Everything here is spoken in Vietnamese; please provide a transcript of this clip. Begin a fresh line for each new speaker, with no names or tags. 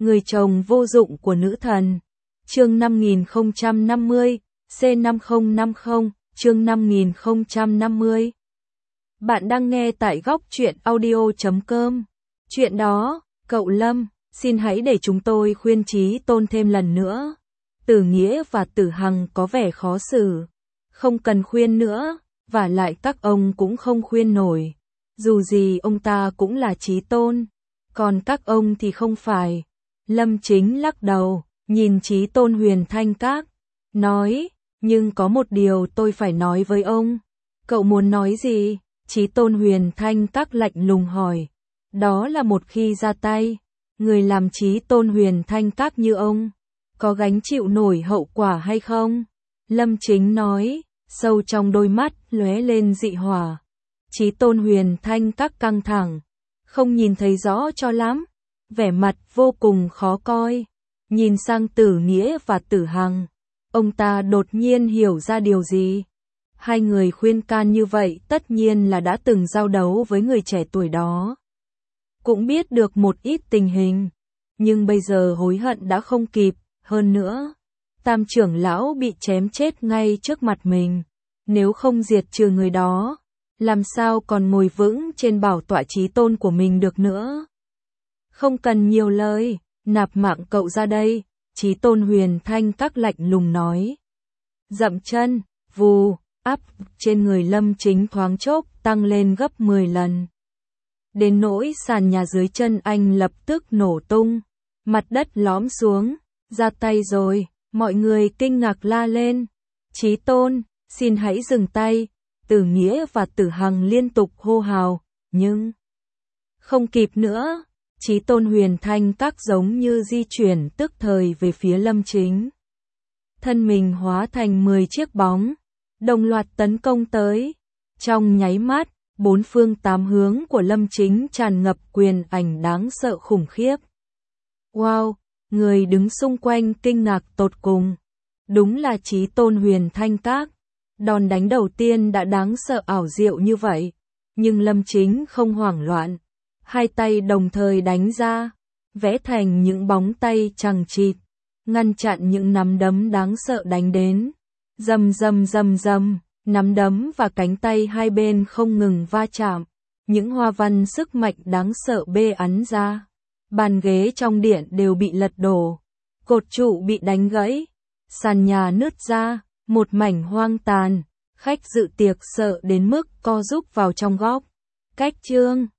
Người chồng vô dụng của nữ thần. Chương 5050, C5050, chương 5050. Bạn đang nghe tại góc truyện audio.com. Chuyện đó, cậu Lâm, xin hãy để chúng tôi khuyên Chí Tôn thêm lần nữa. Tử Nghĩa và Tử Hằng có vẻ khó xử. Không cần khuyên nữa, vả lại các ông cũng không khuyên nổi. Dù gì ông ta cũng là Chí Tôn, còn các ông thì không phải. Lâm Chính lắc đầu, nhìn Chí Tôn Huyền Thanh Các, nói, nhưng có một điều tôi phải nói với ông. Cậu muốn nói gì? Chí Tôn Huyền Thanh Các lạnh lùng hỏi. Đó là một khi ra tay, người làm Chí Tôn Huyền Thanh Các như ông, có gánh chịu nổi hậu quả hay không? Lâm Chính nói, sâu trong đôi mắt lóe lên dị hỏa. Chí Tôn Huyền Thanh Các căng thẳng, không nhìn thấy rõ cho lắm, vẻ mặt vô cùng khó coi. Nhìn sang Tử Nghĩa và Tử Hằng, ông ta đột nhiên hiểu ra điều gì. Hai người khuyên can như vậy tất nhiên là đã từng giao đấu với người trẻ tuổi đó, cũng biết được một ít tình hình, nhưng bây giờ hối hận đã không kịp. Hơn nữa, Tam trưởng lão bị chém chết ngay trước mặt mình, nếu không diệt trừ người đó, làm sao còn ngồi vững trên bảo tọa Chí Tôn của mình được nữa. Không cần nhiều lời, nạp mạng cậu ra đây, Chí Tôn Huyền Thanh Các lạnh lùng nói. Dậm chân, vù, áp trên người Lâm Chính thoáng chốc tăng lên gấp 10 lần. Đến nỗi sàn nhà dưới chân anh lập tức nổ tung, mặt đất lõm xuống, ra tay rồi, mọi người kinh ngạc la lên. Chí Tôn, xin hãy dừng tay, Tử Nghĩa và Tử Hằng liên tục hô hào, nhưng không kịp nữa. Chí Tôn Huyền Thanh Các giống như di chuyển tức thời về phía Lâm Chính. Thân mình hóa thành 10 chiếc bóng, đồng loạt tấn công tới. Trong nháy mắt, bốn phương tám hướng của Lâm Chính tràn ngập quyền ảnh đáng sợ khủng khiếp. Wow, người đứng xung quanh kinh ngạc tột cùng. Đúng là Chí Tôn Huyền Thanh Các. Đòn đánh đầu tiên đã đáng sợ ảo diệu như vậy, nhưng Lâm Chính không hoảng loạn. Hai tay đồng thời đánh ra, vẽ thành những bóng tay chằng chịt, ngăn chặn những nắm đấm đáng sợ đánh đến. Rầm rầm rầm rầm, nắm đấm và cánh tay hai bên không ngừng va chạm, những hoa văn sức mạnh đáng sợ bê ắn ra. Bàn ghế trong điện đều bị lật đổ, cột trụ bị đánh gãy, sàn nhà nứt ra, một mảnh hoang tàn. Khách dự tiệc sợ đến mức co rúm vào trong góc. Cách chương